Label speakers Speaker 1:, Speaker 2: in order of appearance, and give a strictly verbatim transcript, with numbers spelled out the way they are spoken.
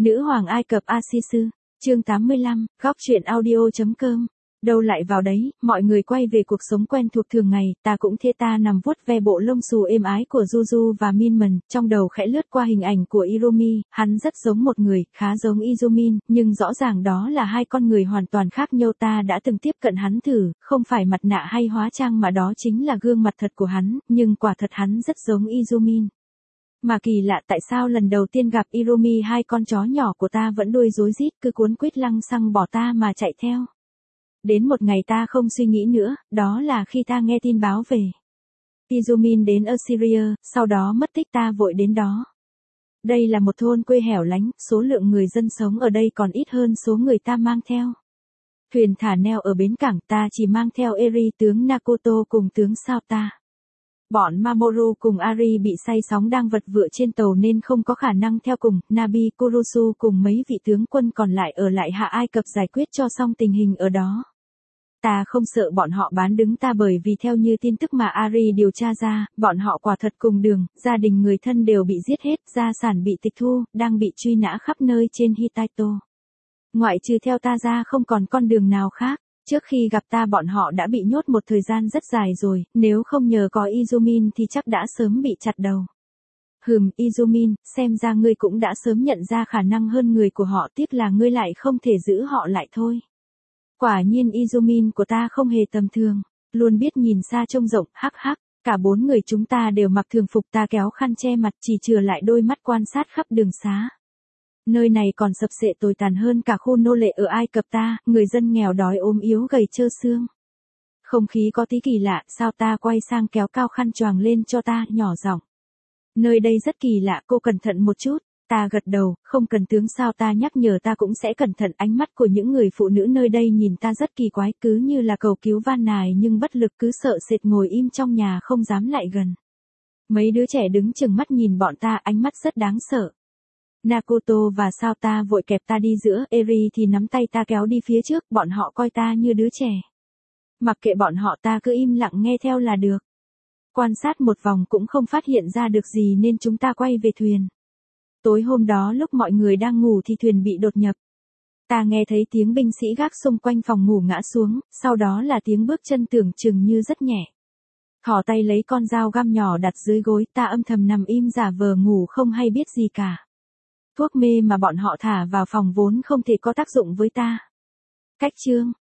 Speaker 1: Nữ hoàng Ai Cập Asisu, chương tám mươi lăm, góc truyện audio.com. Đâu lại vào đấy, mọi người quay về cuộc sống quen thuộc thường ngày, ta cũng thế ta nằm vuốt ve bộ lông xù êm ái của Juju và Minman, trong đầu khẽ lướt qua hình ảnh của Iromi, hắn rất giống một người, khá giống Izumin, nhưng rõ ràng đó là hai con người hoàn toàn khác nhau. Ta đã từng tiếp cận hắn thử, không phải mặt nạ hay hóa trang mà đó chính là gương mặt thật của hắn, nhưng quả thật hắn rất giống Izumin. Mà kỳ lạ tại sao lần đầu tiên gặp Iromi hai con chó nhỏ của ta vẫn đuôi rối rít cứ cuốn quýt lăng xăng bỏ ta mà chạy theo. Đến một ngày ta không suy nghĩ nữa, đó là khi ta nghe tin báo về Izumin đến Assyria, sau đó mất tích ta vội đến đó. Đây là một thôn quê hẻo lánh, số lượng người dân sống ở đây còn ít hơn số người ta mang theo. Thuyền thả neo ở bến cảng, ta chỉ mang theo Eri tướng Nakoto cùng tướng Sauta. Bọn Mamoru cùng Ari bị say sóng đang vật vựa trên tàu nên không có khả năng theo cùng, Nabi Kurusu cùng mấy vị tướng quân còn lại ở lại Hạ Ai Cập giải quyết cho xong tình hình ở đó. Ta không sợ bọn họ bán đứng ta bởi vì theo như tin tức mà Ari điều tra ra, bọn họ quả thật cùng đường, gia đình người thân đều bị giết hết, gia sản bị tịch thu, đang bị truy nã khắp nơi trên Hittito. Ngoại trừ theo ta ra không còn con đường nào khác. Trước khi gặp ta bọn họ đã bị nhốt một thời gian rất dài rồi, nếu không nhờ có Izumin thì chắc đã sớm bị chặt đầu. Hừm, Izumin, xem ra ngươi cũng đã sớm nhận ra khả năng hơn người của họ, tiếc là ngươi lại không thể giữ họ lại thôi. Quả nhiên Izumin của ta không hề tầm thường, luôn biết nhìn xa trông rộng, hắc hắc, cả bốn người chúng ta đều mặc thường phục, ta kéo khăn che mặt chỉ chừa lại đôi mắt quan sát khắp đường xá. Nơi này còn sập xệ tồi tàn hơn cả khu nô lệ ở Ai Cập ta, người dân nghèo đói ốm yếu gầy trơ xương. Không khí có tí kỳ lạ, sao ta quay sang kéo cao khăn choàng lên cho ta, nhỏ giọng. Nơi đây rất kỳ lạ, cô cẩn thận một chút. Ta gật đầu, không cần tướng sao ta nhắc nhở ta cũng sẽ cẩn thận. Ánh mắt của những người phụ nữ nơi đây nhìn ta rất kỳ quái, cứ như là cầu cứu van nài nhưng bất lực, cứ sợ sệt ngồi im trong nhà không dám lại gần. Mấy đứa trẻ đứng chừng mắt nhìn bọn ta, ánh mắt rất đáng sợ. Nakoto và Sauta vội kẹp ta đi giữa, Eri thì nắm tay ta kéo đi phía trước, bọn họ coi ta như đứa trẻ. Mặc kệ bọn họ ta cứ im lặng nghe theo là được. Quan sát một vòng cũng không phát hiện ra được gì nên chúng ta quay về thuyền. Tối hôm đó lúc mọi người đang ngủ thì thuyền bị đột nhập. Ta nghe thấy tiếng binh sĩ gác xung quanh phòng ngủ ngã xuống, sau đó là tiếng bước chân tưởng chừng như rất nhẹ. Thỏ tay lấy con dao găm nhỏ đặt dưới gối, ta âm thầm nằm im giả vờ ngủ không hay biết gì cả. Thuốc mê mà bọn họ thả vào phòng vốn không thể có tác dụng với ta. Cách chương